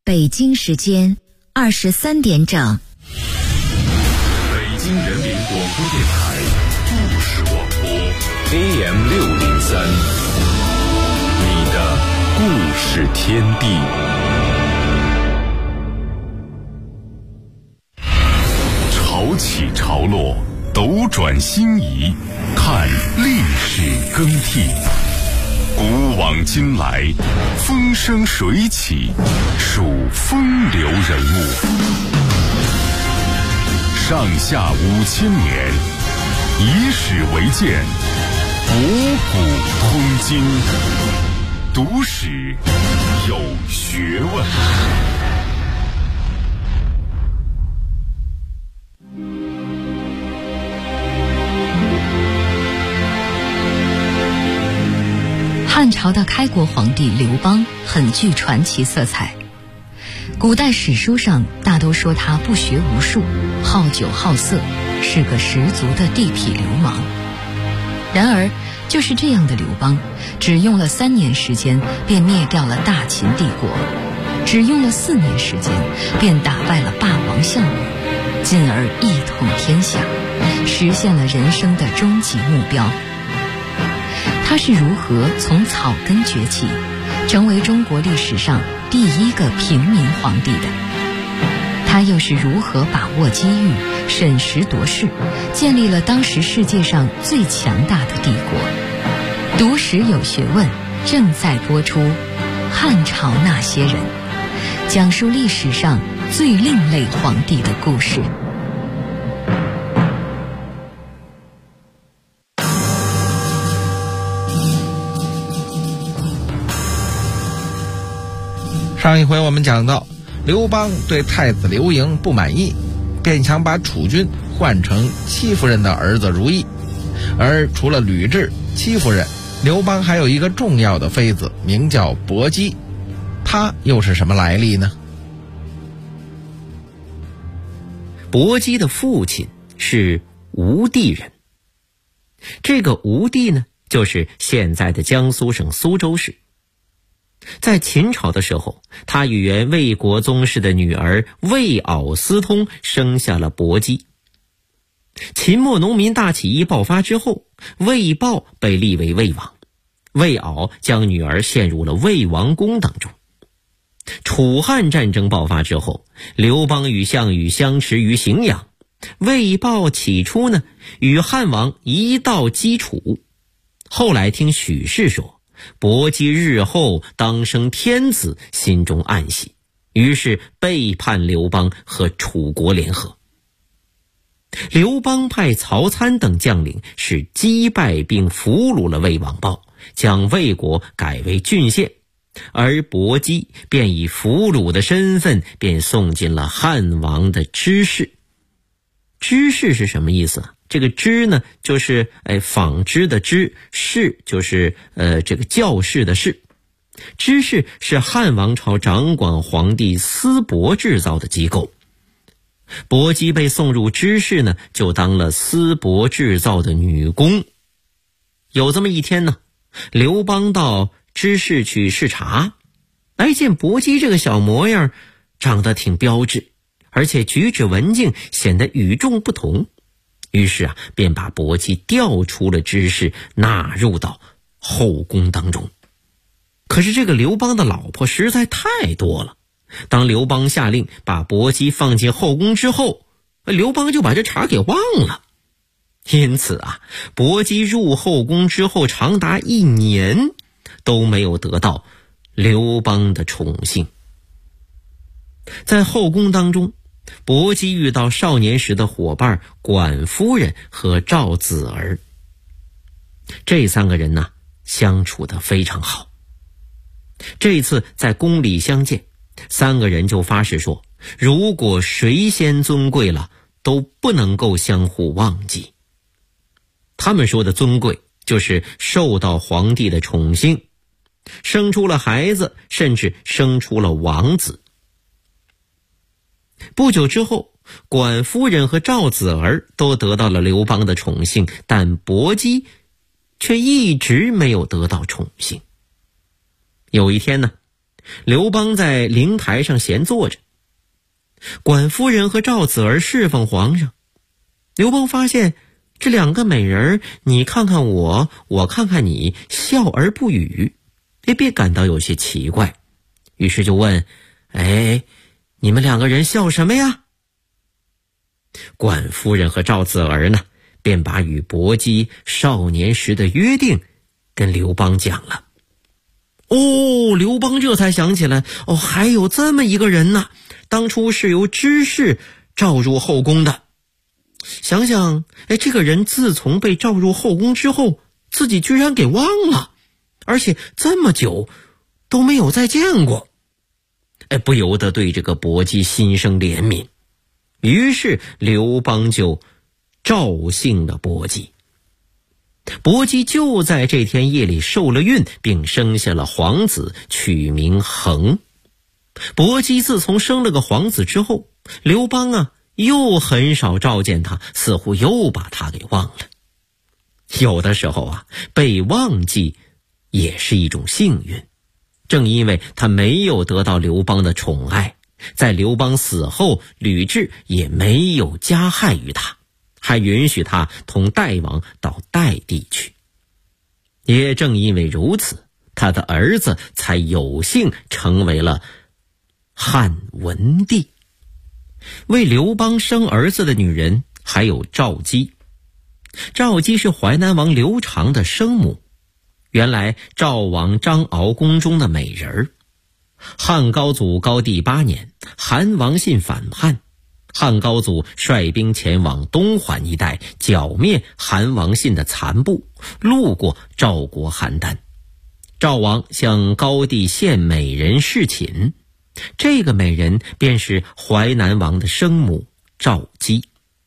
北京时间23点整。 北京人民广播电台故事广播 AM 603，你的故事天地。潮起潮落，斗转星移，看历史更替。古往今来，风生水起，数风流人物。上下5000年，以史为鉴，博古通今，读史有学问。 汉朝的开国皇帝刘邦很具传奇色彩，古代史书上大都说他不学无术，好酒好色，是个十足的地痞流氓。然而就是这样的刘邦，只用了3年时间便灭掉了大秦帝国，只用了4年时间便打败了霸王项羽，进而一统天下，实现了人生的终极目标。他是如何从草根崛起，成为中国历史上第一个平民皇帝的？他又是如何把握机遇，审时度势，建立了当时世界上最强大的帝国？读史有学问正在播出《汉朝那些人》，讲述历史上最另类皇帝的故事。 上一回我们讲到，刘邦对太子刘盈不满意，便想把储君换成戚夫人的儿子如意。而除了吕雉、戚夫人，刘邦还有一个重要的妃子，名叫薄姬。她又是什么来历呢？ 薄姬的父亲是吴地人，这个吴地呢，就是现在的江苏省苏州市。在秦朝的时候，他与原魏国宗室的女儿魏媪私通，生下了薄姬。秦末农民大起义爆发之后，魏豹被立为魏王，魏媪将女儿献入了魏王宫当中。楚汉战争爆发之后，刘邦与项羽相持于荥阳，魏豹起初呢与汉王一道击楚，后来听许氏说薄姬日后当生天子，心中暗喜，于是背叛刘邦和楚国联合。刘邦派曹参等将领是击败并俘虏了魏王豹，将魏国改为郡县，而薄姬便以俘虏的身份便送进了汉王的知事。知事是什么意思啊？这个知呢，就是纺织的织，士就是这个教士的士。知事是汉王朝掌管皇帝丝帛制造的机构。薄姬被送入知事呢，就当了丝帛制造的女工。有这么一天呢，刘邦到知事去视察，见薄姬这个小模样长得挺标致，而且举止文静，显得与众不同。于是便把薄姬调出了知事，纳入到后宫当中。可是这个刘邦的老婆实在太多了，当刘邦下令把薄姬放进后宫之后，刘邦就把这茬给忘了。因此薄姬入后宫之后长达1年都没有得到刘邦的宠幸。在后宫当中，薄姬遇到少年时的伙伴管夫人和赵子儿，这3个人呢相处得非常好。这一次在宫里相见，3个人就发誓说，如果谁先尊贵了，都不能够相互忘记。他们说的尊贵，就是受到皇帝的宠幸，生出了孩子，甚至生出了王子。不久之后，管夫人和赵子儿都得到了刘邦的宠幸，但薄姬却一直没有得到宠幸。有一天呢， 刘邦在灵台上闲坐着，管夫人和赵子儿侍奉皇上。刘邦发现这两个美人，你看看我，我看看你，笑而不语，便感到有些奇怪，于是就问：你们两个人笑什么呀？管夫人和赵子儿呢，便把与伯姬少年时的约定跟刘邦讲了。刘邦这才想起来，还有这么一个人呢，当初是由芝士召入后宫的。想想，这个人自从被召入后宫之后，自己居然给忘了，而且这么久都没有再见过。不由得对这个伯姬心生怜悯，于是刘邦就召幸了伯姬。伯姬就在这天夜里受了孕，并生下了皇子，取名恒。伯姬自从生了个皇子之后，刘邦又很少召见他，似乎又把他给忘了。有的时候被忘记也是一种幸运。正因为他没有得到刘邦的宠爱，在刘邦死后，吕雉也没有加害于他，还允许他同代王到代地去。也正因为如此，他的儿子才有幸成为了汉文帝。为刘邦生儿子的女人还有赵姬。赵姬是淮南王刘长的生母，原来赵王张敖宫中的美人儿。汉高祖高帝8年，韩王信反叛，汉高祖率兵前往东环一带，剿灭韩王信的残部，路过赵国邯郸。赵王向高帝献美人侍寝，这个美人便是淮南王的生母赵姬。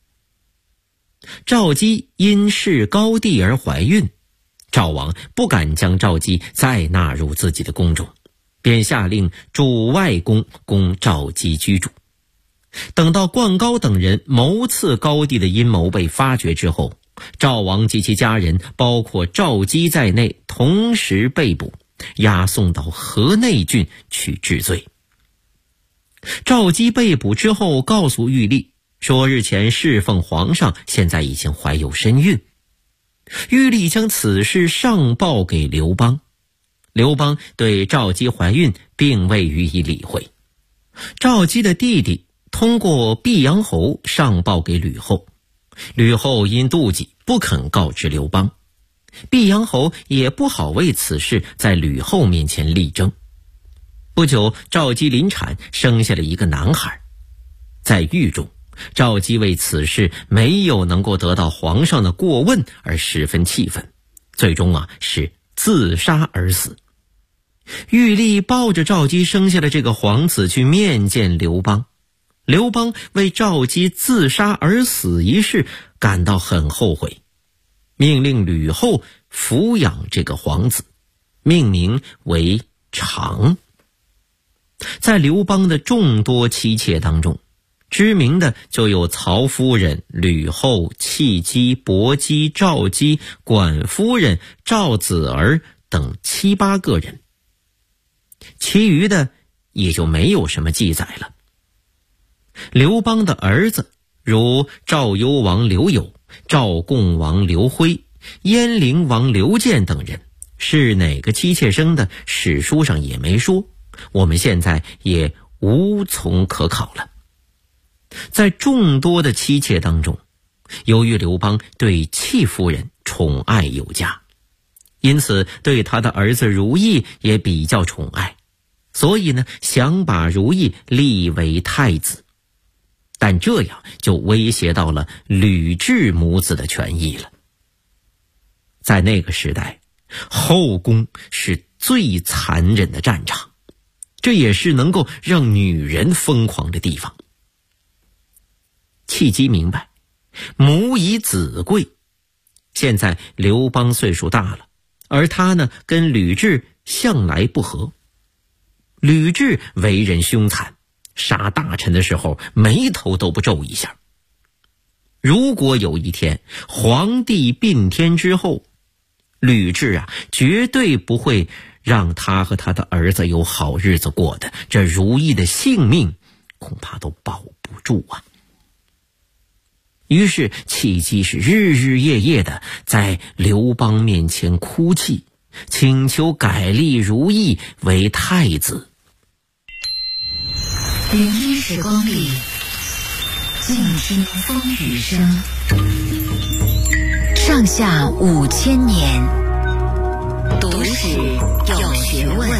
赵姬因事高帝而怀孕，赵王不敢将赵姬再纳入自己的宫中，便下令筑外宫供赵姬居住。等到灌高等人谋刺高帝的阴谋被发觉之后，赵王及其家人，包括赵姬在内，同时被捕，押送到河内郡去治罪。赵姬被捕之后，告诉玉历说日前侍奉皇上，现在已经怀有身孕。玉历将此事上报给刘邦，刘邦对赵姬怀孕并未予以理会。赵姬的弟弟通过毕阳侯上报给吕后，吕后因妒忌不肯告知刘邦，毕阳侯也不好为此事在吕后面前力争。不久，赵姬临产，生下了一个男孩。在狱中，赵姬为此事没有能够得到皇上的过问而十分气愤，最终是自杀而死。玉历抱着赵姬生下了这个皇子去面见刘邦，刘邦为赵姬自杀而死一事感到很后悔，命令吕后抚养这个皇子，命名为长。在刘邦的众多妻妾当中，知名的就有曹夫人、吕后、契姬、伯姬、赵姬、管夫人、赵子儿等7、8个人，其余的也就没有什么记载了。刘邦的儿子如赵幽王刘友、赵共王刘辉、鄢陵王刘建等人，是哪个妻妾生的，史书上也没说，我们现在也无从可考了。在众多的妻妾当中，由于刘邦对戚夫人宠爱有加，因此对他的儿子如意也比较宠爱，所以想把如意立为太子，但这样就威胁到了吕雉母子的权益了。在那个时代，后宫是最残忍的战场，这也是能够让女人疯狂的地方。契姬明白，母以子贵，现在刘邦岁数大了，而他跟吕雉向来不和。吕雉为人凶残，杀大臣的时候眉头都不皱一下。如果有一天皇帝并天之后，吕雉绝对不会让他和他的儿子有好日子过的，这如意的性命恐怕都保不住啊。于是契机是日日夜夜的在刘邦面前哭泣，请求改立如意为太子。 01时光里，静听风雨声，上下5000年，读史有学问。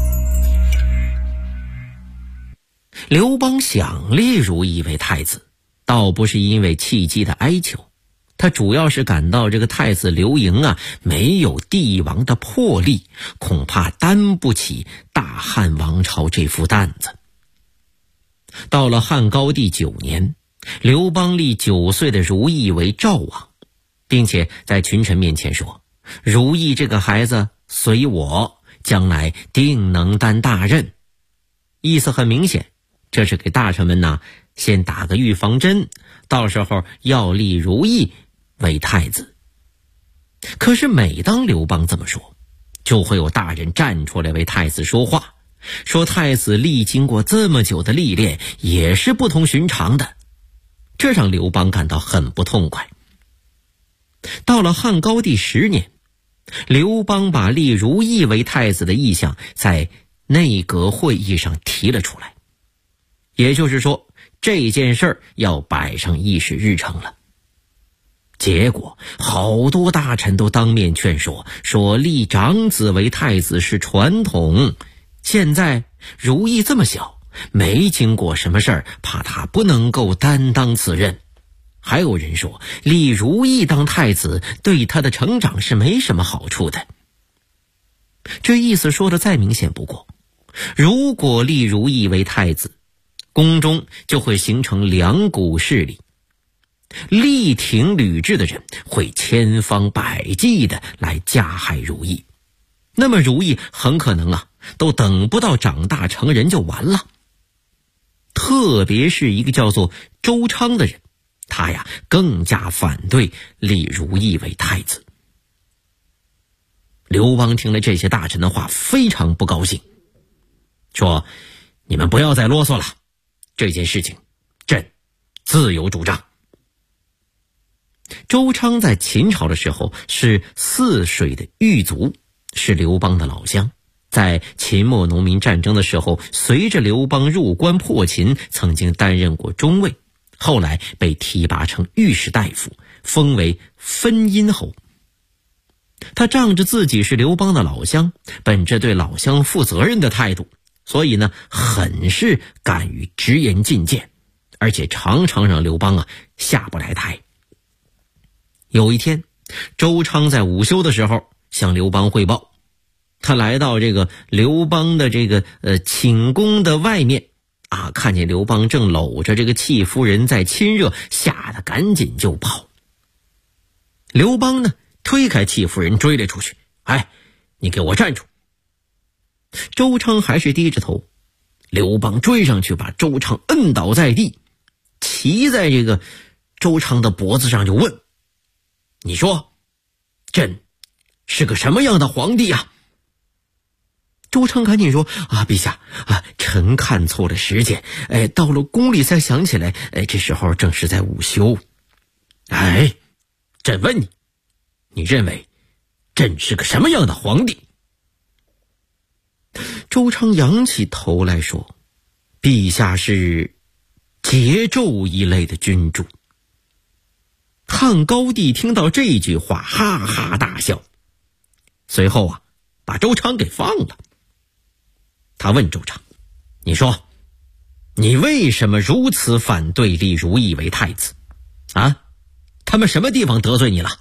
刘邦想立如意为太子，倒不是因为契机的哀求，他主要是感到这个太子刘盈啊，没有帝王的魄力，恐怕担不起大汉王朝这副担子。到了汉高帝9年，刘邦立9岁的如意为赵王，并且在群臣面前说，如意这个孩子随我，将来定能担大任。意思很明显，这是给大臣们先打个预防针，到时候要立如意为太子。可是每当刘邦这么说，就会有大人站出来为太子说话，说太子历经过这么久的历练，也是不同寻常的，这让刘邦感到很不痛快。到了汉高帝10年，刘邦把立如意为太子的意向在内阁会议上提了出来，也就是说，这件事儿要摆上议事日程了。结果好多大臣都当面劝说，说立长子为太子是传统，现在如意这么小，没经过什么事儿，怕他不能够担当此任。还有人说立如意当太子对他的成长是没什么好处的。这意思说的再明显不过，如果立如意为太子，宫中就会形成2股势力，力挺吕雉的人会千方百计的来加害如意，那么如意很可能都等不到长大成人就完了。特别是一个叫做周昌的人，他更加反对立如意为太子。刘邦听了这些大臣的话，非常不高兴，说你们不要再啰嗦了，这件事情朕自有主张。周昌在秦朝的时候是泗水的狱卒，是刘邦的老乡，在秦末农民战争的时候，随着刘邦入关破秦，曾经担任过中尉，后来被提拔成御史大夫，封为分阴侯。他仗着自己是刘邦的老乡，本着对老乡负责任的态度，所以很是敢于直言进谏，而且常常让刘邦下不来台。有一天，周昌在午休的时候向刘邦汇报，他来到这个刘邦的寝宫的外面看见刘邦正搂着这个戚夫人在亲热，吓得赶紧就跑。刘邦推开戚夫人追了出去，你给我站住！周昌还是低着头，刘邦追上去把周昌摁倒在地，骑在这个周昌的脖子上就问，你说朕是个什么样的皇帝啊？周昌赶紧说陛下臣看错了时间，到了宫里才想起来，这时候正是在午休。朕问你，你认为朕是个什么样的皇帝？周昌仰起头来说，陛下是桀纣一类的君主。汉高帝听到这句话哈哈大笑，随后把周昌给放了。他问周昌，你说你为什么如此反对立如意为太子他们什么地方得罪你了？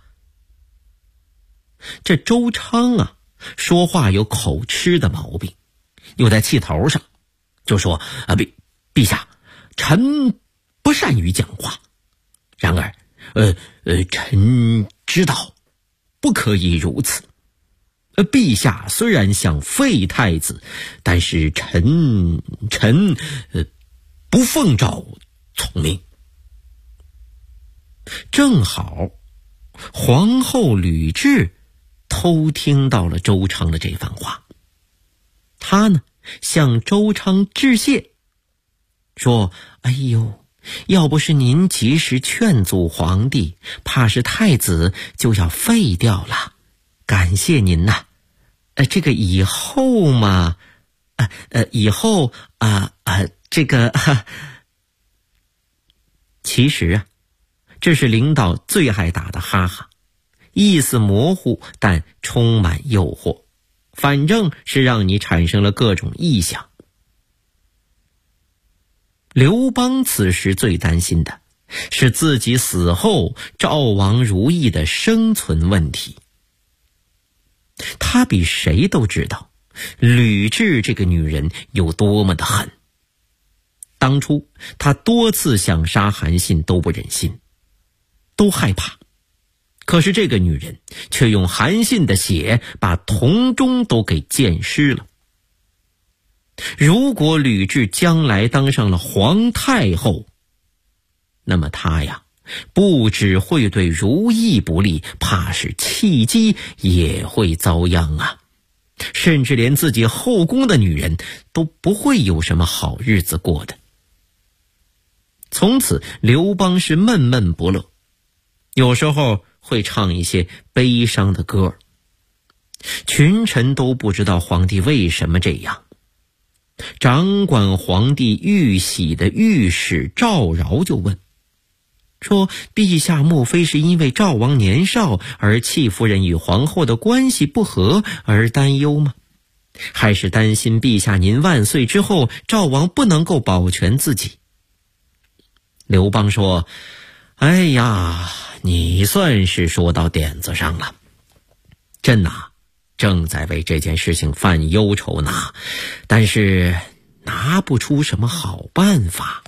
这周昌说话有口吃的毛病，又在气头上，就说陛下，臣不善于讲话，然而臣知道不可以如此。陛下虽然想废太子，但是臣不奉诏从命。正好皇后吕雉偷听到了周昌的这番话， 他呢向周昌致谢，说：“哎呦，要不是您及时劝阻皇帝，怕是太子就要废掉了，感谢您呐。这个以后嘛，其实啊，这是领导最爱打的哈哈，意思模糊但充满诱惑，反正是让你产生了各种臆想。刘邦此时最担心的是自己死后赵王如意的生存问题。他比谁都知道吕雉这个女人有多么的狠。当初他多次想杀韩信都不忍心，都害怕，可是这个女人却用韩信的血把铜钟都给溅湿了。如果吕雉将来当上了皇太后，那么她呀，不只会对如意不利，怕是契机也会遭殃啊，甚至连自己后宫的女人都不会有什么好日子过的。从此刘邦是闷闷不乐，有时候会唱一些悲伤的歌，群臣都不知道皇帝为什么这样。掌管皇帝玉玺的御史赵饶就问说：“陛下莫非是因为赵王年少而戚夫人与皇后的关系不和而担忧吗？还是担心陛下您万岁之后，赵王不能够保全自己？”刘邦说：“哎呀，你算是说到点子上了。朕呐，正在为这件事情犯忧愁呢，但是拿不出什么好办法。”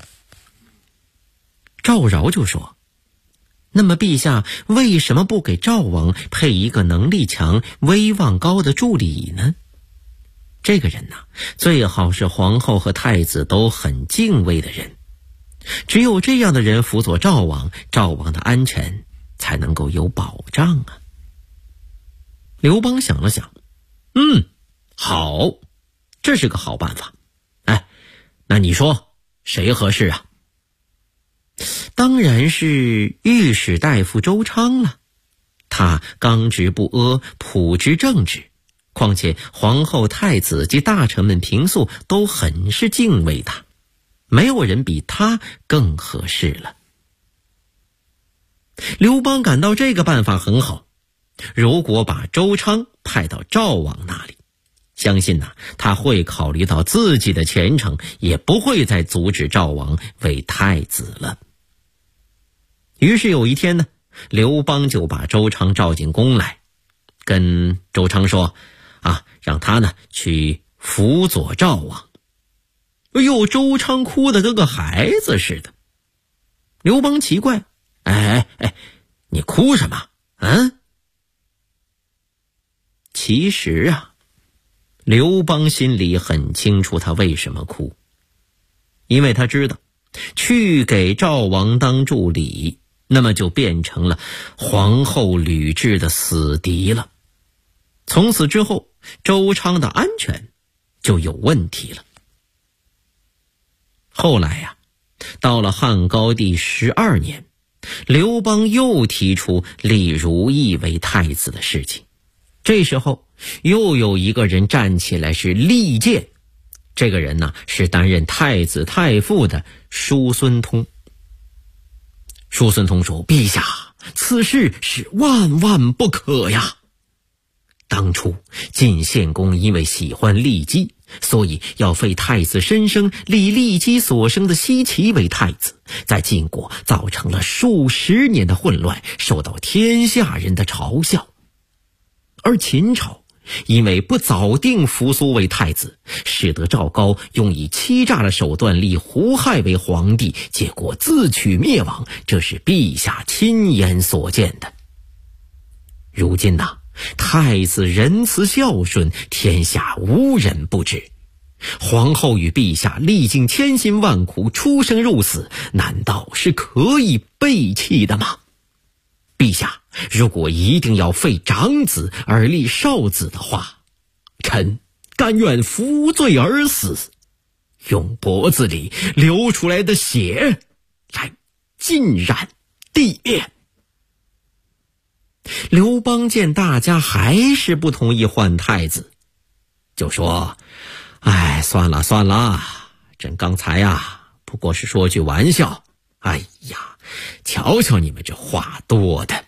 赵饶就说：“那么陛下为什么不给赵王配一个能力强、威望高的助理呢？这个人呢，最好是皇后和太子都很敬畏的人，只有这样的人辅佐赵王，赵王的安全才能够有保障啊。”刘邦想了想，好，这是个好办法。那你说谁合适啊？当然是御史大夫周昌了，他刚直不阿，朴直正直，况且皇后、太子及大臣们平素都很是敬畏他，没有人比他更合适了。刘邦感到这个办法很好，如果把周昌派到赵王那里，相信他会考虑到自己的前程，也不会再阻止赵王为太子了。于是有一天呢，刘邦就把周昌召进宫来，跟周昌说让他呢去辅佐赵王。哎呦，周昌哭得跟个孩子似的。刘邦奇怪，你哭什么？其实刘邦心里很清楚他为什么哭，因为他知道去给赵王当助理，那么就变成了皇后吕雉的死敌了。从此之后，周昌的安全就有问题了。后来到了汉高帝12年，刘邦又提出立如意为太子的事情。这时候又有一个人站起来，是利剑。这个人是担任太子太傅的叔孙通。叔孙通说：“陛下，此事是万万不可呀！当初晋献公因为喜欢骊姬，所以要废太子申生，立骊姬所生的奚齐为太子，在晋国造成了数十年的混乱，受到天下人的嘲笑。而秦朝因为不早定扶苏为太子，使得赵高用以欺诈的手段立胡亥为皇帝，结果自取灭亡，这是陛下亲眼所见的。如今太子仁慈孝顺，天下无人不知。皇后与陛下历尽千辛万苦，出生入死，难道是可以背弃的吗？陛下如果一定要废长子而立少子的话，臣甘愿服罪而死，用脖子里流出来的血来浸染地面。刘邦见大家还是不同意换太子，就说：算了，朕刚才不过是说句玩笑。瞧瞧你们这话多的。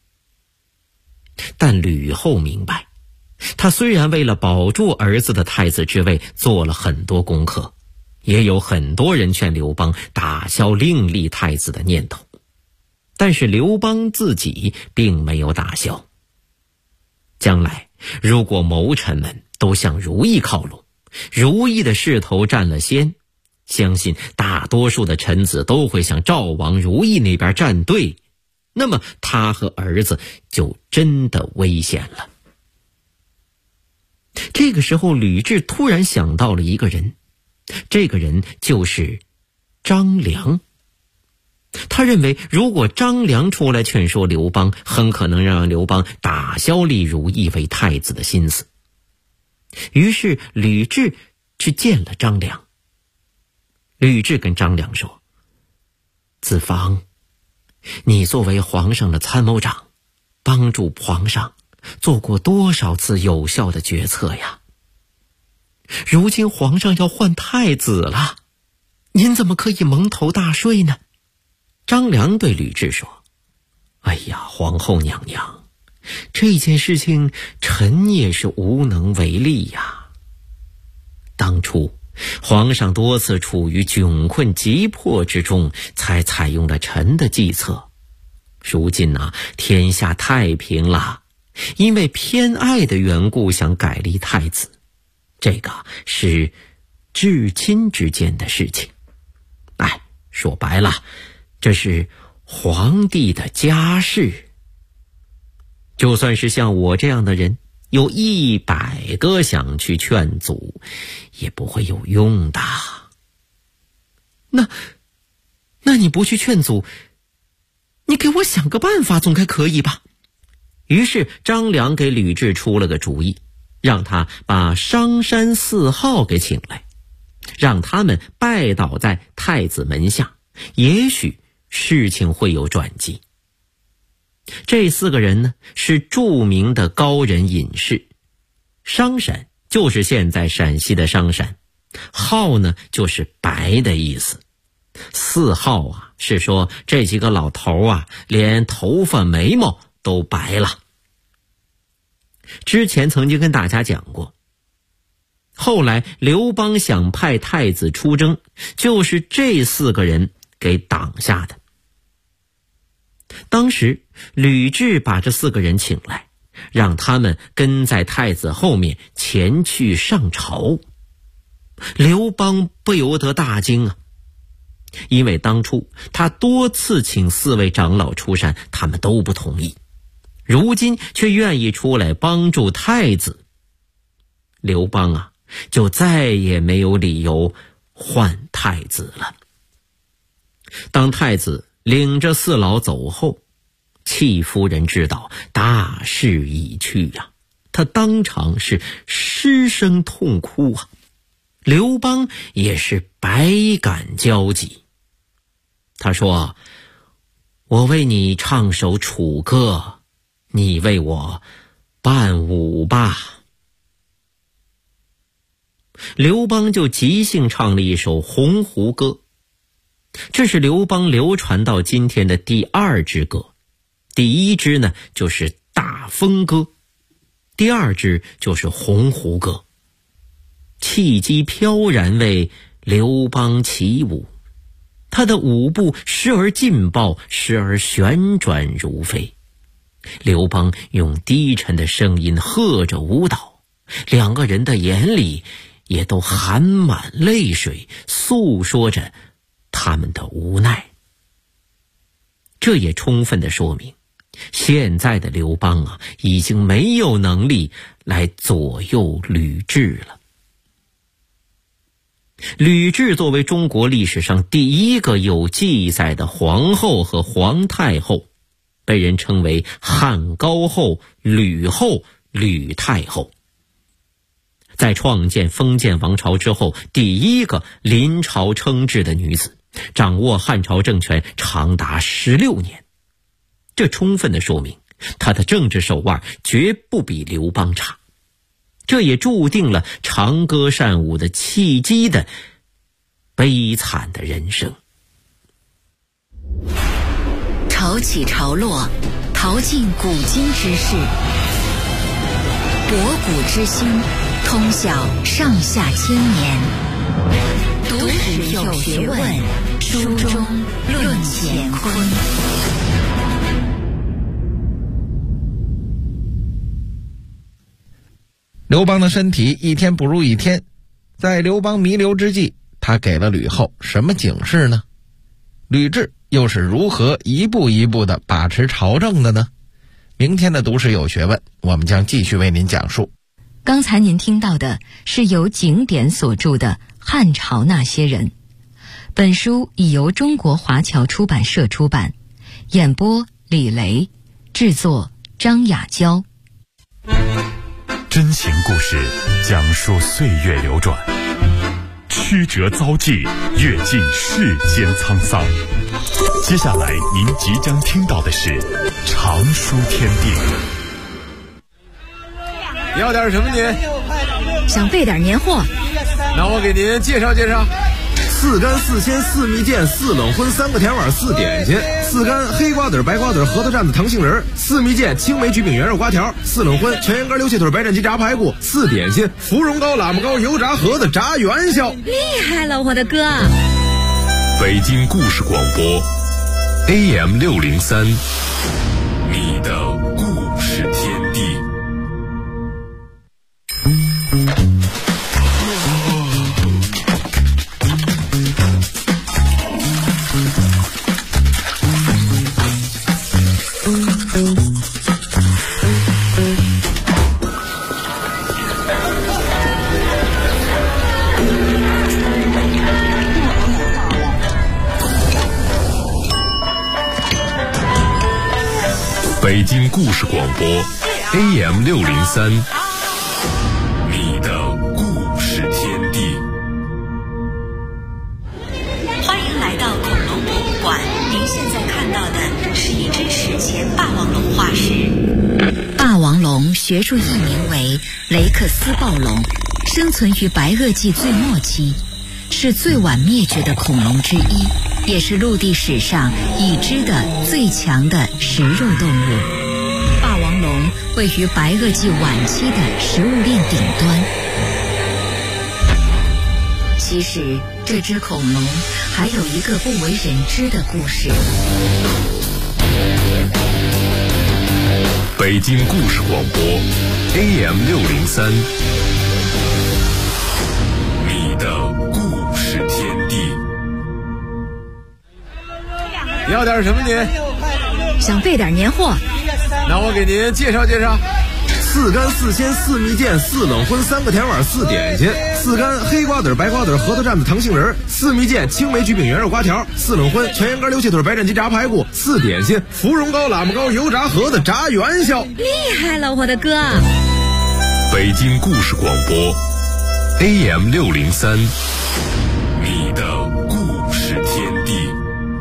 但吕后明白，他虽然为了保住儿子的太子之位做了很多功课，也有很多人劝刘邦打消另立太子的念头，但是刘邦自己并没有打消。将来如果谋臣们都向如意靠拢，如意的势头占了先，相信大多数的臣子都会向赵王如意那边站队，那么他和儿子就真的危险了。这个时候吕雉突然想到了一个人，这个人就是张良。他认为如果张良出来劝说刘邦，很可能让刘邦打消立如意为太子的心思。于是吕雉去见了张良。吕雉跟张良说：子房，你作为皇上的参谋长，帮助皇上做过多少次有效的决策呀？如今皇上要换太子了，您怎么可以蒙头大睡呢？张良对吕雉说：皇后娘娘，这件事情臣也是无能为力呀。当初皇上多次处于窘困急迫之中，才采用了臣的计策。如今天下太平了，因为偏爱的缘故想改立太子，这个是至亲之间的事情。说白了，这是皇帝的家事。就算是像我这样的人，有100个想去劝阻，也不会有用的。那你不去劝阻，你给我想个办法总该可以吧？于是张良给吕雉出了个主意，让他把商山4号给请来，让他们拜倒在太子门下，也许事情会有转机。这4个人呢，是著名的高人隐士。商山就是现在陕西的商山，号呢就是白的意思。4号是说这几个老头连头发眉毛都白了。之前曾经跟大家讲过，后来刘邦想派太子出征，就是这4个人给挡下的。当时吕雉把这4个人请来，让他们跟在太子后面前去上朝。刘邦不由得大惊因为当初他多次请4位长老出山，他们都不同意，如今却愿意出来帮助太子。刘邦就再也没有理由换太子了。当太子领着4老走后，戚夫人知道大势已去她当场是失声痛哭刘邦也是百感交集。他说：我为你唱首楚歌，你为我伴舞吧。刘邦就即兴唱了一首《鸿鹄歌》，这是刘邦流传到今天的第2支歌。第1支呢就是大风歌，第2支就是鸿鹄歌。气机飘然为刘邦起舞，他的舞步时而劲爆，时而旋转如飞。刘邦用低沉的声音和着舞蹈，2个人的眼里也都含满泪水，诉说着他们的无奈。这也充分地说明，现在的刘邦已经没有能力来左右吕雉了。吕雉作为中国历史上第1个有记载的皇后和皇太后，被人称为汉高后、吕后、吕太后。 在创建封建王朝之后第一个临朝称制的女子，掌握汉朝政权长达16年。这充分地说明她的政治手腕绝不比刘邦差，这也注定了长歌善舞的契机的悲惨的人生。 潮起潮落，淘尽古今之事，博古之心，通晓上下千年。读史有学问，书中论乾坤。 刘邦的身体一天不如一天，在刘邦弥留之际，他给了吕后什么警示呢？吕雉又是如何一步一步地把持朝政的呢？明天的读史有学问，我们将继续为您讲述。 刚才您听到的是由景典所著的《汉朝那些人》，本书已由中国华侨出版社出版，演播李雷，制作张雅娇。 真情故事讲述岁月流转，曲折遭际，阅尽世间沧桑。接下来您即将听到的是常书天地。 要点什么您？ 想备点年货。 那我给您介绍介绍。 4干4鲜4蜜饯4冷荤3个甜碗4点心，4干黑瓜子白瓜子核桃蘸子糖杏仁，4蜜饯青梅橘饼圆肉瓜条，4冷荤全羊肝溜蟹腿白斩鸡炸排骨，4点心芙蓉糕喇嘛糕油炸盒子炸元宵。 厉害了，我的哥！ 北京故事广播 AM603， 你的故事天地。北京故事广播 AM603， 你的故事天地。 欢迎来到恐龙博物馆，您现在看到的是一只史前霸王龙化石。霸王龙学术译名为雷克斯暴龙，生存于白垩纪最末期，是最晚灭绝的恐龙之一，也是陆地史上已知的最强的食肉动物。霸王龙位于白垩纪晚期的食物链顶端。其实这只恐龙还有一个不为人知的故事。 北京故事广播 AM603， 你的故事天地。 要点什么您？ 想备点年货。 那我给您介绍介绍。 4干4鲜4蜜饯4冷荤3个甜碗4点心，4干黑瓜子白瓜子核桃蘸子糖杏仁，4蜜饯青梅橘饼圆肉瓜条，4冷荤全羊肝溜蟹腿白斩鸡炸排骨，4点心芙蓉糕喇嘛糕油炸盒子炸元宵。 厉害了，我的哥！ 北京故事广播 AM603， 你的故事天地。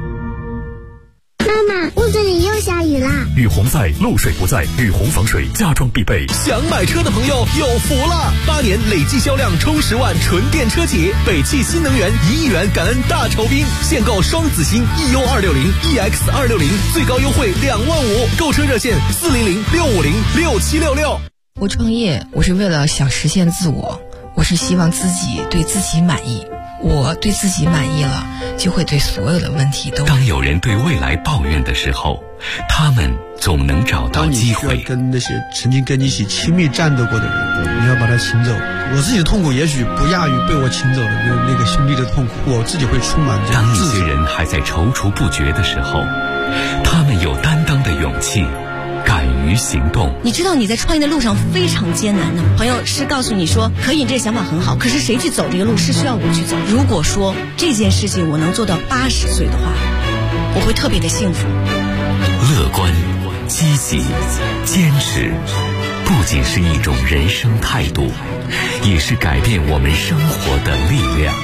妈妈，屋子里又下雨啦！ 雨洪在，漏水不在，雨洪防水家装必备。 想买车的朋友有福了！8年累计销量冲10万纯电车企，北汽新能源1亿元感恩大酬宾，现购双子星 EU260、EX260，最高优惠2万5，购车热线400-650-6766。 我创业，我是为了想实现自我，我是希望自己对自己满意。我对自己满意了，就会对所有的问题都。 当有人对未来抱怨的时候，他们总能找到机会。 当你需要跟那些曾经跟你一起亲密战斗过的人，你要把他请走。我自己的痛苦也许不亚于被我请走的那个兄弟的痛苦，我自己会充满这样自责。 当一些人还在踌躇不决的时候，他们有担当的勇气，敢于行动。 你知道你在创业的路上非常艰难的，朋友是告诉你说可以，你这个想法很好，可是谁去走这个路是需要我去走。如果说这件事情我能做到80岁的话，我会特别的幸福。 乐观、积极、坚持， 不仅是一种人生态度，也是改变我们生活的力量。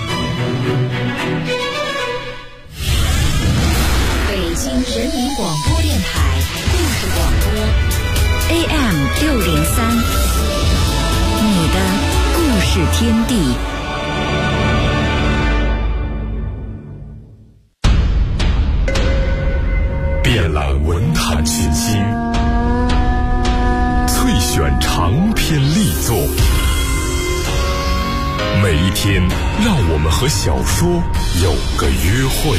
北京人民广播电台故事广播 AM603，你的故事天地。 遍览文坛群星，萃选长篇力作，每一天让我们和小说有个约会。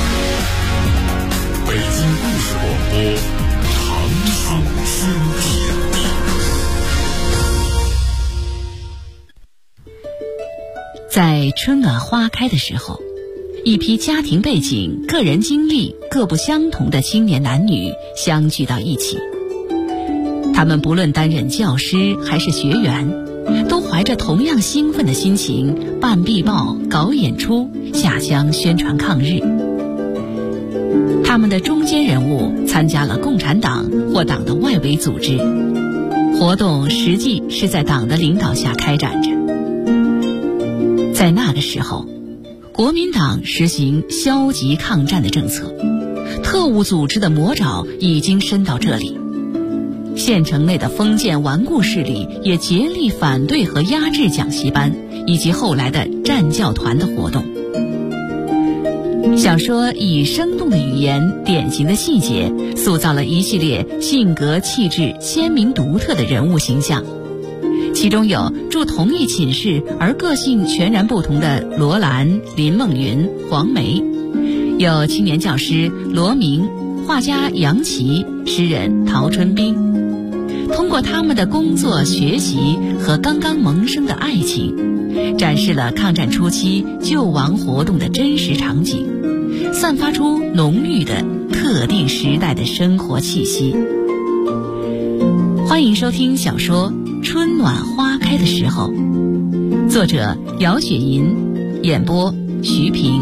北京故事广播，长春天地。 在春暖花开的时候，一批家庭背景、个人经历各不相同的青年男女相聚到一起。他们不论担任教师还是学员，都怀着同样兴奋的心情办壁报、搞演出、下乡宣传抗日。他们的中坚人物参加了共产党或党的外围组织，活动实际是在党的领导下开展着。在那个时候，国民党实行消极抗战的政策，特务组织的魔爪已经伸到这里。县城内的封建顽固势力也竭力反对和压制讲习班以及后来的战教团的活动。小说以生动的语言、典型的细节，塑造了一系列性格气质鲜明独特的人物形象。其中有住同一寝室而个性全然不同的罗兰、林梦云、黄梅，有青年教师罗明、画家杨琦、诗人陶春冰。通过他们的工作、学习和刚刚萌生的爱情，展示了抗战初期救亡活动的真实场景，散发出浓郁的特定时代的生活气息。欢迎收听小说《春暖花开的时候》，作者姚雪银，演播徐平。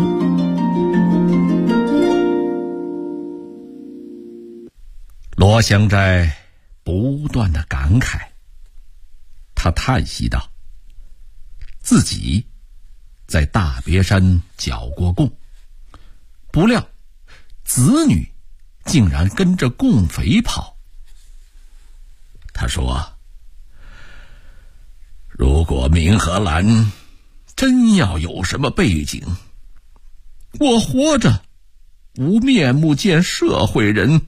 罗香斋不断的感慨，他叹息道：自己在大别山剿过共，不料子女竟然跟着共匪跑。他说，如果明和兰真要有什么背景，我活着无面目见社会人，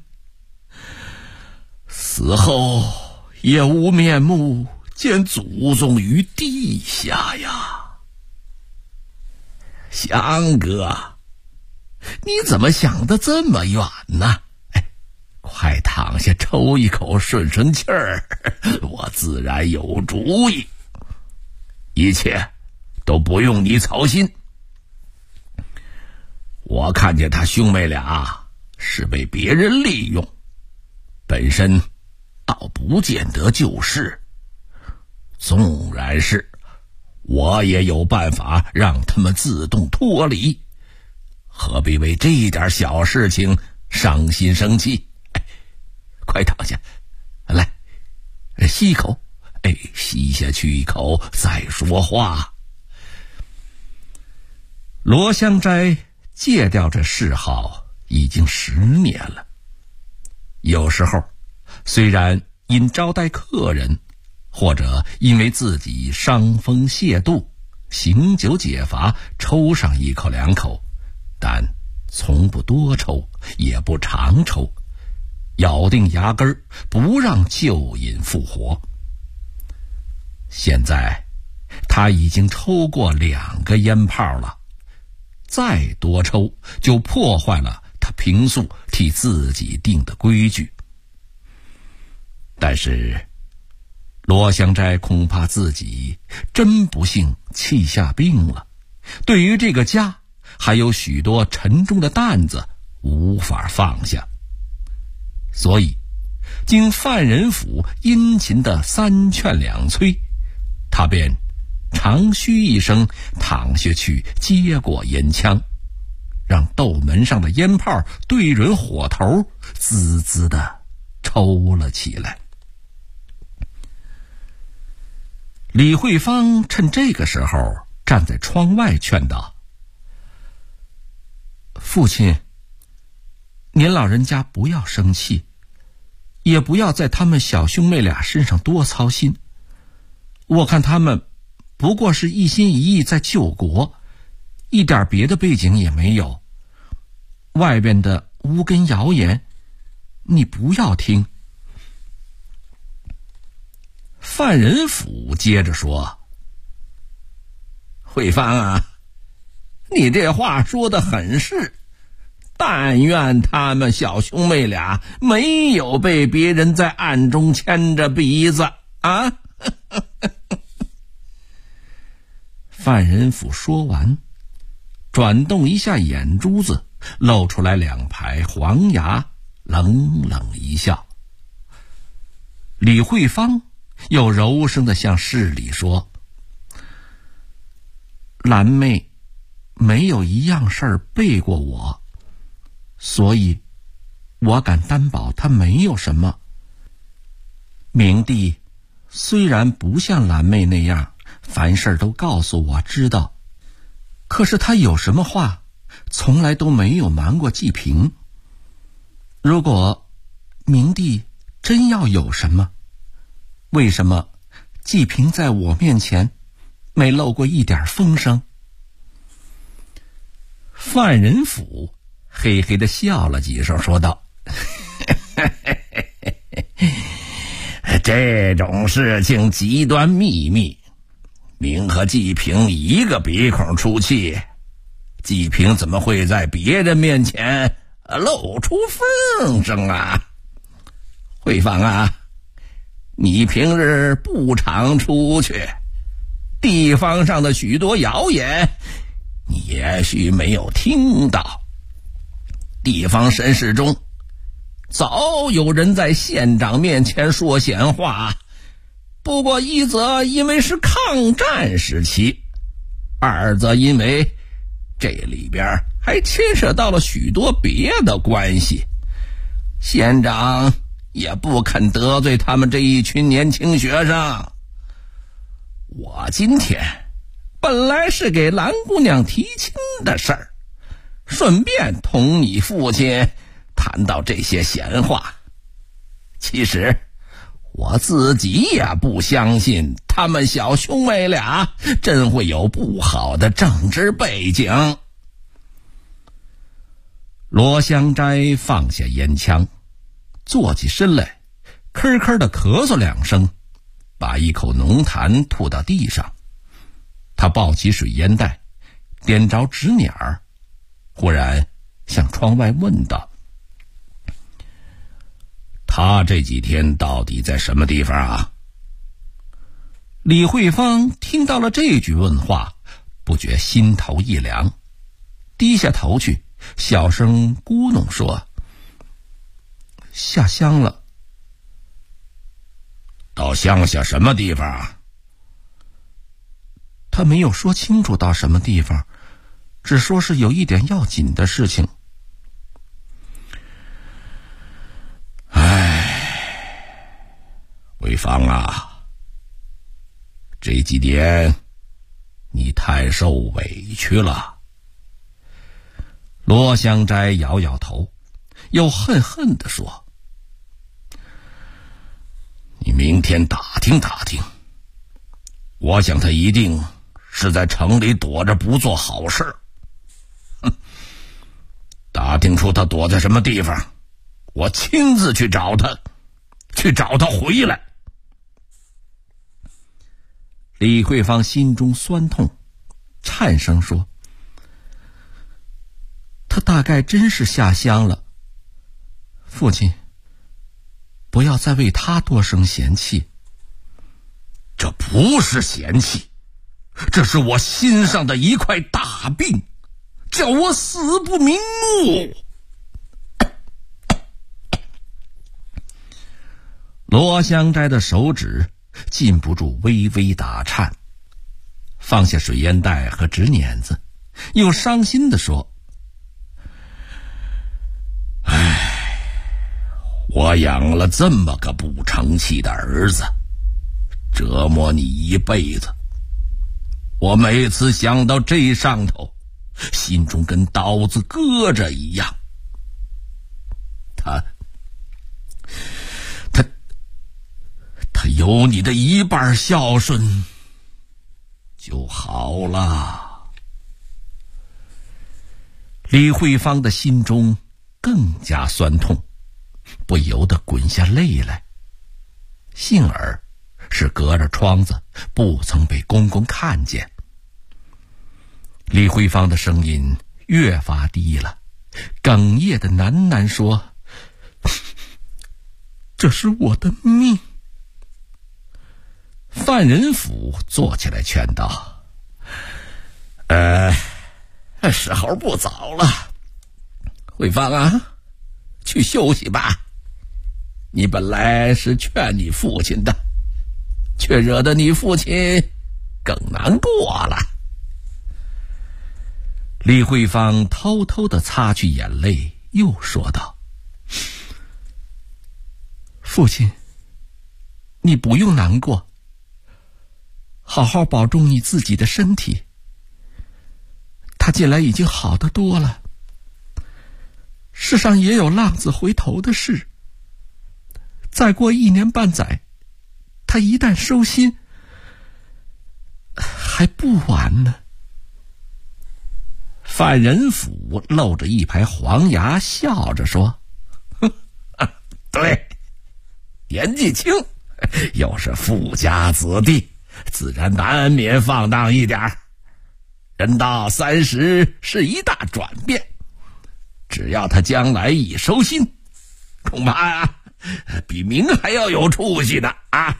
死后也无面目见祖宗于地下呀。香哥，你怎么想得这么远呢？快躺下抽一口顺顺气儿，我自然有主意，一切都不用你操心。我看见他兄妹俩是被别人利用，本身倒不见得就是，纵然是，我也有办法让他们自动脱离，何必为这点小事情伤心生气？快躺下，来，吸一口，吸下去一口再说话。罗香斋戒掉这嗜好已经10年了，有时候虽然因招待客人，或者因为自己伤风泻肚，醒酒解乏，抽上一口两口，但从不多抽，也不常抽，咬定牙根不让旧瘾复活。现在他已经抽过2个烟泡了，再多抽就破坏了他平素替自己定的规矩。但是罗香斋恐怕自己真不幸气下病了，对于这个家还有许多沉重的担子无法放下，所以经范仁甫殷勤的3劝2催，他便长吁一声躺下去接过烟枪，让斗门上的烟泡对准火头，滋滋地抽了起来。 李慧芳趁这个时候站在窗外劝道：父亲，您老人家不要生气，也不要在他们小兄妹俩身上多操心。我看他们不过是一心一意在救国，一点别的背景也没有。外边的无根谣言你不要听。范仁甫接着说：慧芳啊，你这话说得很是，但愿他们小兄妹俩没有被别人在暗中牵着鼻子啊。范仁甫说完，转动一下眼珠子，露出来2排黄牙，冷冷一笑。李慧芳又柔声地向市里说：兰妹没有一样事儿背过我，所以我敢担保她没有什么。明帝虽然不像兰妹那样凡事都告诉我知道，可是他有什么话从来都没有瞒过季平。如果明帝真要有什么，为什么季平在我面前没露过一点风声？范仁甫嘿嘿地笑了几声，说道：这种事情极端秘密，明和季平一个鼻孔出气，季平怎么会在别人面前露出风声啊？慧芳啊，你平日不常出去，地方上的许多谣言你也许没有听到。地方神事中早有人在县长面前说闲话，不过一则因为是抗战时期，二则因为这里边还牵涉到了许多别的关系，县长也不肯得罪他们这一群年轻学生。我今天本来是给兰姑娘提亲的事儿，顺便同你父亲谈到这些闲话。其实我自己也不相信他们小兄妹俩真会有不好的政治背景。罗香斋放下烟枪，坐起身来，咳咳地咳嗽2声，把一口浓痰吐到地上。他抱起水烟袋，点着纸捻儿，忽然向窗外问道：他这几天到底在什么地方啊？李慧芳听到了这句问话，不觉心头一凉，低下头去，小声咕哝说：下乡了。到乡下什么地方？他没有说清楚到什么地方，只说是有一点要紧的事情。慧芳啊，这几年你太受委屈了。罗香斋摇摇头，又恨恨地说：你明天打听打听，我想他一定是在城里躲着不做好事。打听出他躲在什么地方，我亲自去找他，回来。李慧芳心中酸痛，颤声说：他大概真是下乡了，父亲不要再为他多生嫌气。这不是嫌弃，这是我心上的一块大病，叫我死不瞑目。罗香斋的手指禁不住微微打颤，放下水烟袋和纸捻子，又伤心地说：我养了这么个不成器的儿子， 折磨你一辈子。我每次想到这上头，心中跟刀子割着一样。他有你的一半孝顺就好了。李慧芳的心中更加酸痛，不由得滚下泪来。幸而是隔着窗子，不曾被公公看见。李慧芳的声音越发低了，哽咽的喃喃说：“这是我的命。”范仁甫坐起来劝道：“时候不早了，慧芳啊，去休息吧。你本来是劝你父亲的，却惹得你父亲更难过了。”李慧芳偷偷地擦去眼泪，又说道：“父亲，你不用难过，好好保重你自己的身体。他近来已经好得多了。世上也有浪子回头的事，再过1年半载，他一旦收心，还不晚呢。”范仁甫露着一排黄牙，笑着说：“对，年纪轻，又是富家子弟，自然难免放荡一点。人到30是一大转变，只要他将来一收心，恐怕比明还要有出息呢啊！”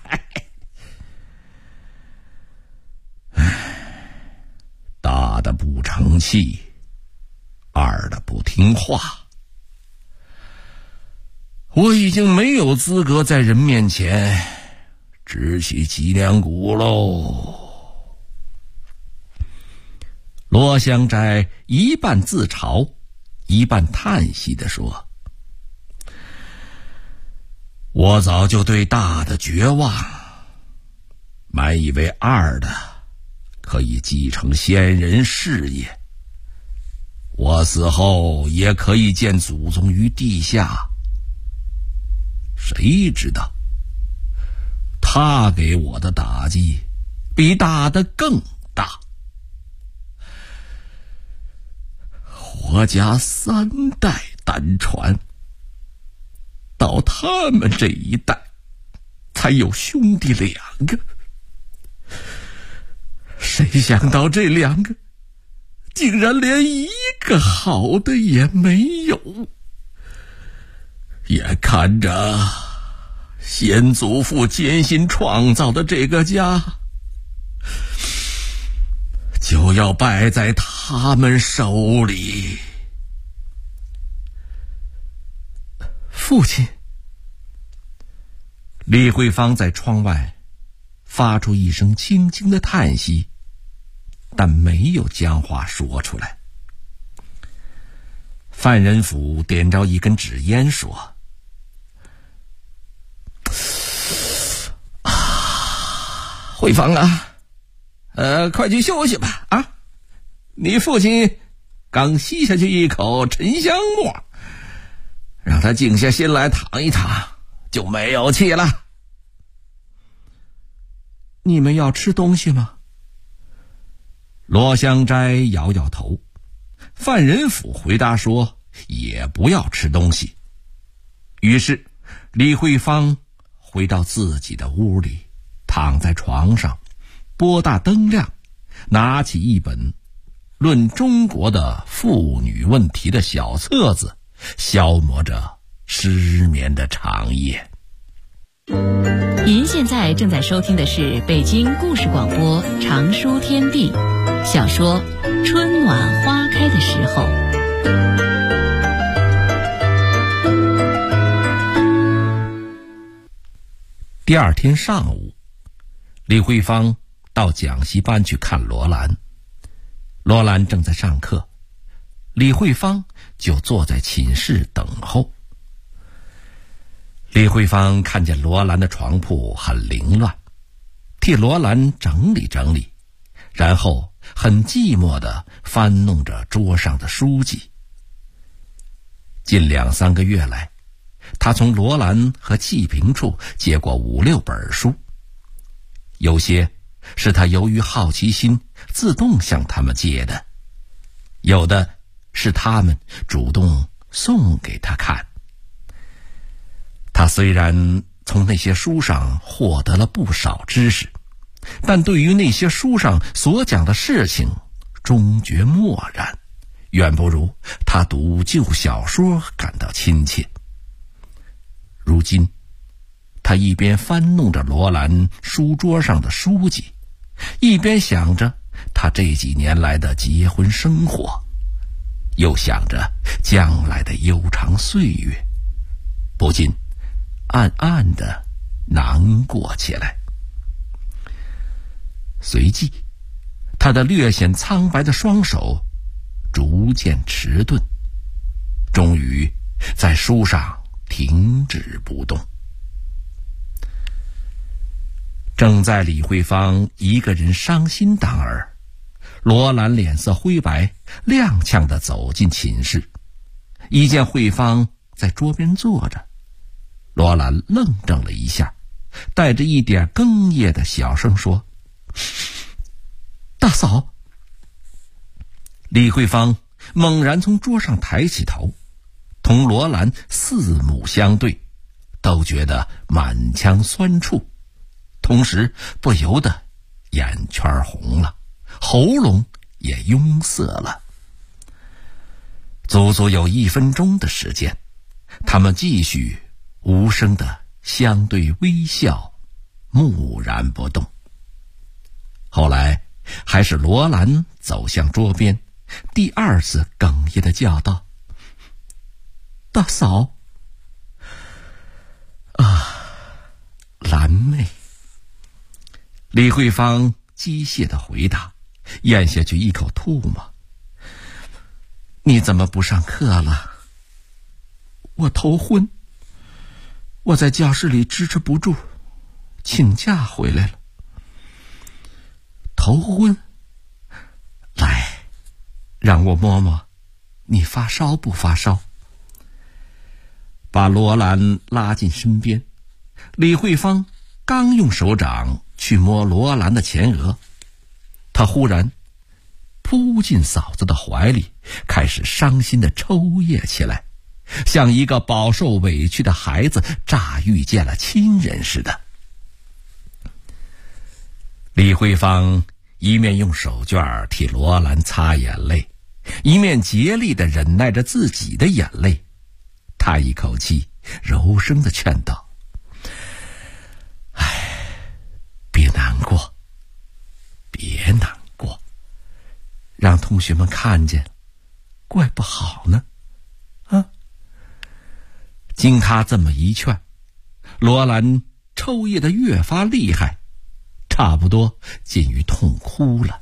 大的不成器，二的不听话，我已经没有资格在人面前直起脊梁骨喽。罗香斋一半自嘲，一半叹息地说：“我早就对大的绝望，满以为二的可以继承先人事业，我死后也可以见祖宗于地下。谁知道他给我的打击比大的更大。我家3代单传，到他们这一代才有兄弟2个。谁想到这2个竟然连一个好的也没有。眼看着先祖父艰辛创造的这个家就要败在他们手里。”父亲。李慧芳在窗外发出一声轻轻的叹息，但没有将话说出来。范仁甫点着一根纸烟说：“慧芳啊，快去休息吧啊！你父亲刚吸下去一口沉香末，让他静下心来躺一躺，就没有气了。”“你们要吃东西吗？”罗香斋摇摇头。范仁甫回答说：“也不要吃东西。”于是李慧芳回到自己的屋里，躺在床上，拨大灯亮，拿起一本论中国的妇女问题的小册子，消磨着失眠的长夜。 您现在正在收听的是北京故事广播长书天地小说《春暖花开的时候》。 第二天上午，李慧芳到讲习班去看罗兰。罗兰正在上课，李慧芳就坐在寝室等候。李慧芳看见罗兰的床铺很凌乱， 替罗兰整理整理，然后很寂寞地翻弄着桌上的书籍。近2、3个月来，他从罗兰和季平处借过5、6本书，有些是他由于好奇心自动向他们借的，有的是他们主动送给他看。他虽然从那些书上获得了不少知识，但对于那些书上所讲的事情终觉漠然，远不如他读旧小说感到亲切。如今他一边翻弄着罗兰书桌上的书籍，一边想着他这几年来的结婚生活，又想着将来的悠长岁月，不禁暗暗地难过起来。随即他的略显苍白的双手逐渐迟钝，终于在书上停止不动。正在李慧芳一个人伤心当儿，罗兰脸色灰白，踉跄地走进寝室，一见慧芳在桌边坐着，罗兰愣怔了一下，带着一点哽咽的小声说：“大嫂。”李慧芳猛然从桌上抬起头，同罗兰四目相对，都觉得满腔酸楚，同时不由得眼圈红了，喉咙也壅塞了。足足有1分钟的时间，他们继续无声地相对微笑，木然不动。后来还是罗兰走向桌边，第2次哽咽地叫道：“大嫂。”蓝妹。李慧芳机械地回答，咽下去一口唾沫：“你怎么不上课了？”“我头昏，我在教室里支持不住，请假回来了。”“头昏？来，让我摸摸你发烧不发烧。”把罗兰拉进身边，李慧芳刚用手掌去摸罗兰的前额，他忽然扑进嫂子的怀里，开始伤心地抽噎起来，像一个饱受委屈的孩子乍遇见了亲人似的。李慧芳一面用手绢替罗兰擦眼泪，一面竭力地忍耐着自己的眼泪。他一口气柔声地劝道：“别难过，别难过，让同学们看见，怪不好呢。”经他这么一劝，罗兰抽噎得越发厉害，差不多近于痛哭了。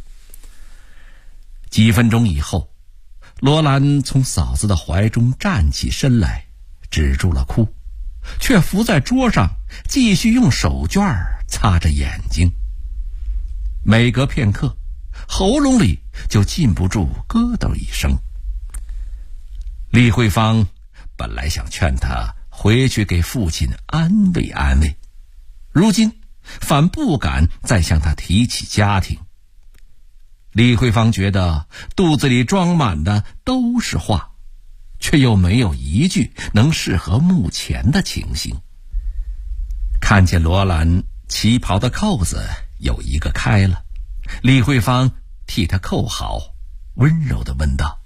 几分钟以后，罗兰从嫂子的怀中站起身来，止住了哭，却伏在桌上继续用手绢擦着眼睛。每隔片刻，喉咙里就禁不住咯噔一声。李慧芳本来想劝他回去给父亲安慰安慰，如今反不敢再向他提起家庭。李慧芳觉得肚子里装满的都是话，却又没有一句能适合目前的情形。看见罗兰旗袍的扣子有一个开了，李慧芳替他扣好，温柔地问道：“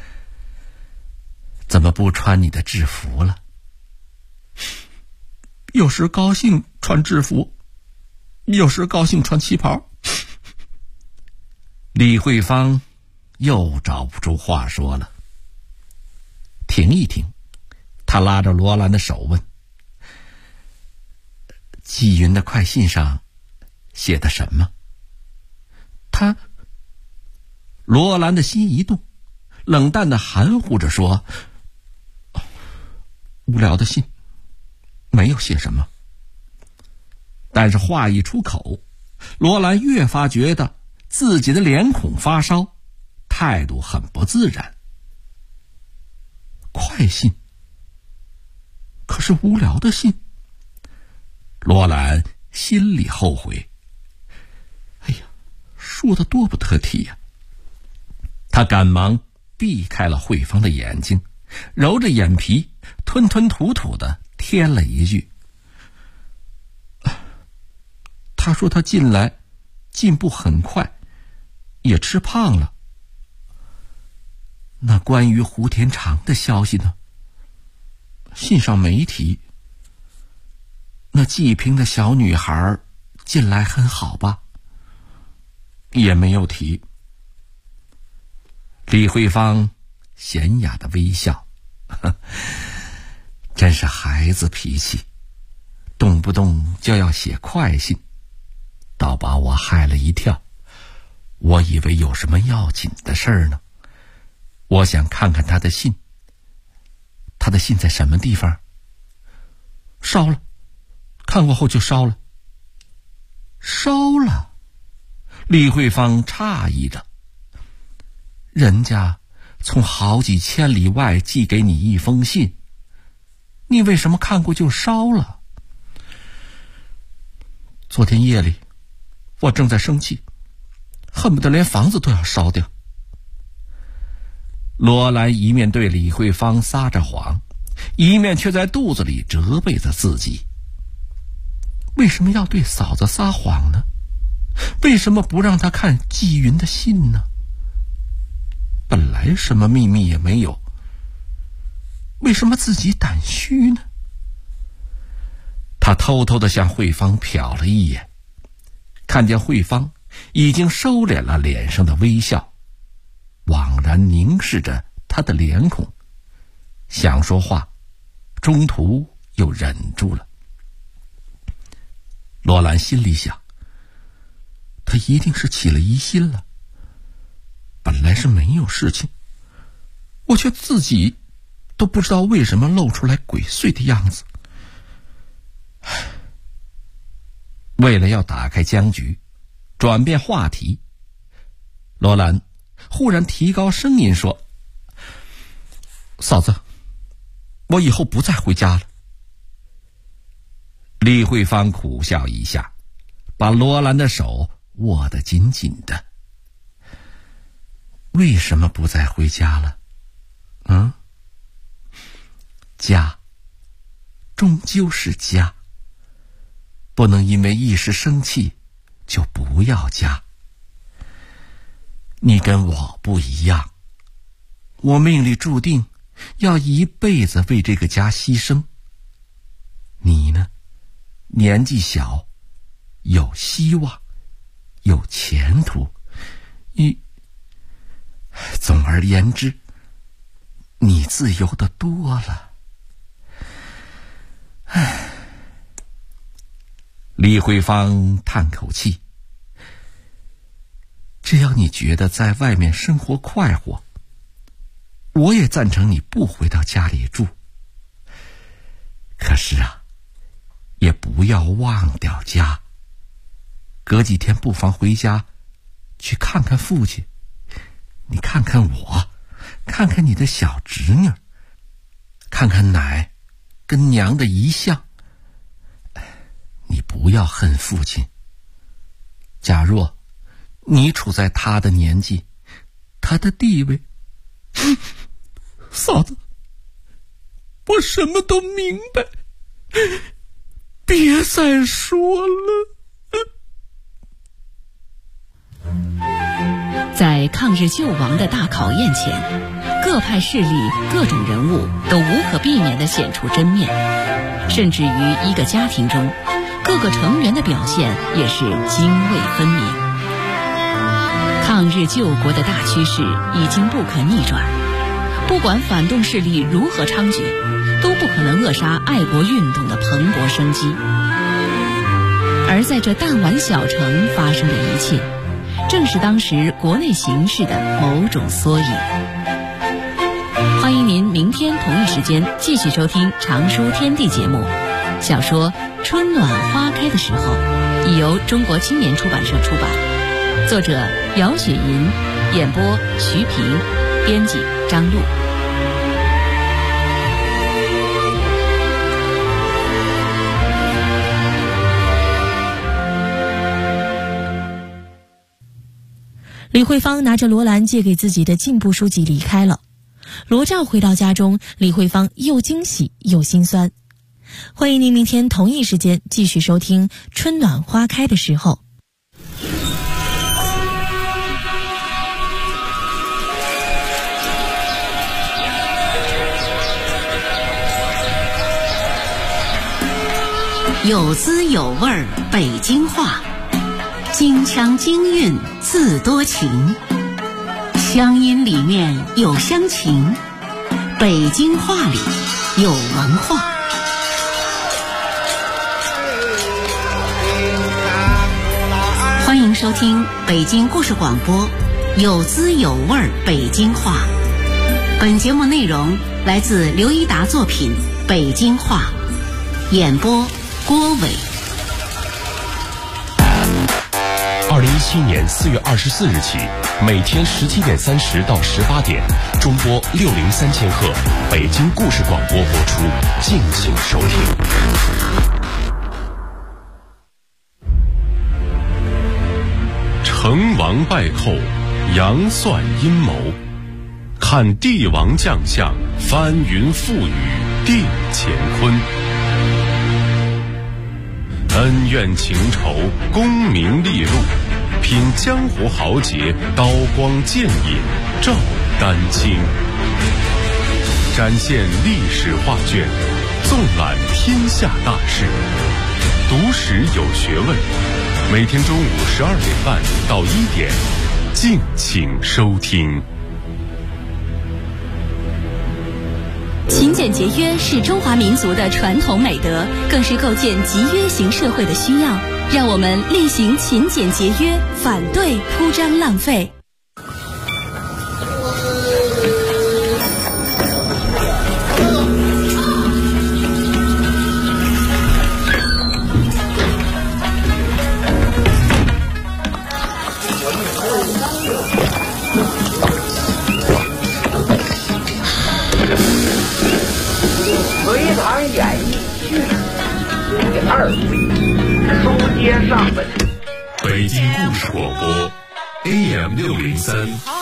怎么不穿你的制服了？”“有时高兴穿制服，有时高兴穿旗袍。”李慧芳又找不出话说了。停一停，他拉着罗兰的手问：“纪云的快信上写的什么？”罗兰的心一动，冷淡地含糊着说：“无聊的信，没有写什么。” 但是话一出口，罗兰越发觉得自己的脸孔发烧，态度很不自然。快信，可是无聊的信。罗兰心里后悔，哎呀，说得多不得体呀！他赶忙避开了慧芳的眼睛，揉着眼皮，吞吞吐吐地添了一句：他说他近来进步很快，也吃胖了。那关于胡天长的消息呢？信上没提。那济平的小女孩近来很好吧？也没有提。李慧芳娴雅的微笑，真是孩子脾气，动不动就要写快信，倒把我害了一跳。我以为有什么要紧的事儿呢。我想看看他的信。他的信在什么地方？烧了，看过后就烧了。烧了？李慧芳诧异着。人家从好几千里外寄给你一封信，你为什么看过就烧了？昨天夜里，我正在生气，恨不得连房子都要烧掉。罗兰一面对李慧芳撒着谎，一面却在肚子里责备着自己。为什么要对嫂子撒谎呢？为什么不让她看纪云的信呢？本来什么秘密也没有，为什么自己胆虚呢？他偷偷地向慧芳瞟了一眼，看见慧芳已经收敛了脸上的微笑，惘然凝视着他的脸孔，想说话，中途又忍住了。罗兰心里想，他一定是起了疑心了。本来是没有事情，我却自己都不知道为什么露出来鬼祟的样子。为了要打开僵局，转变话题，罗兰忽然提高声音说：嫂子，我以后不再回家了。李慧芳苦笑一下，把罗兰的手握得紧紧的。为什么不再回家了？家终究是家，不能因为一时生气就不要家。你跟我不一样，我命里注定要一辈子为这个家牺牲。你呢，年纪小，有希望，有前途，总而言之，你自由的多了。李慧芳叹口气，只要你觉得在外面生活快活，我也赞成你不回到家里住。可是啊，也不要忘掉家，隔几天不妨回家去看看父亲，你看看我，看看你的小侄女，看看奶跟娘的遗像。你不要恨父亲，假若你处在他的年纪，他的地位，嫂子，我什么都明白，别再说了。 在抗日救亡的大考验前，各派势力、各种人物都无可避免地显出真面，甚至于一个家庭中，各个成员的表现也是泾渭分明。抗日救国的大趋势已经不可逆转，不管反动势力如何猖獗，都不可能扼杀爱国运动的蓬勃生机。而在这弹丸小城发生的一切，正是当时国内形势的某种缩影。欢迎您明天同一时间继续收听《常书天地》节目，小说《 春暖花开的时候》，已由中国青年出版社出版，作者姚雪银，演播徐平，编辑张璐。 李慧芳拿着罗兰借给自己的进步书籍离开了。罗照回到家中，李慧芳又惊喜又心酸。欢迎您明天同一时间继续收听《春暖花开的时候》。 有滋有味儿北京话，京腔京韵字多情，乡音里面有乡情，北京话里有文化。欢迎收听北京故事广播有滋有味儿北京话。本节目内容来自刘一达作品《北京话》，演播郭伟。 2017年4月24日起，每天17点30到18点，中波603千赫，北京故事广播播出，敬请收听。 成王败寇，杨算阴谋，看帝王将相，翻云覆雨定乾坤。恩怨情仇，功名利禄，品江湖豪杰，刀光剑影照丹青。展现历史画卷，纵览天下大事，读史有学问。每天中午12点半到1点，敬请收听。 勤俭节约是中华民族的传统美德，更是构建集约型社会的需要。让我们厉行勤俭节约，反对铺张浪费。 隋唐演义第2回，书接上文。 北京故事广播 AM603。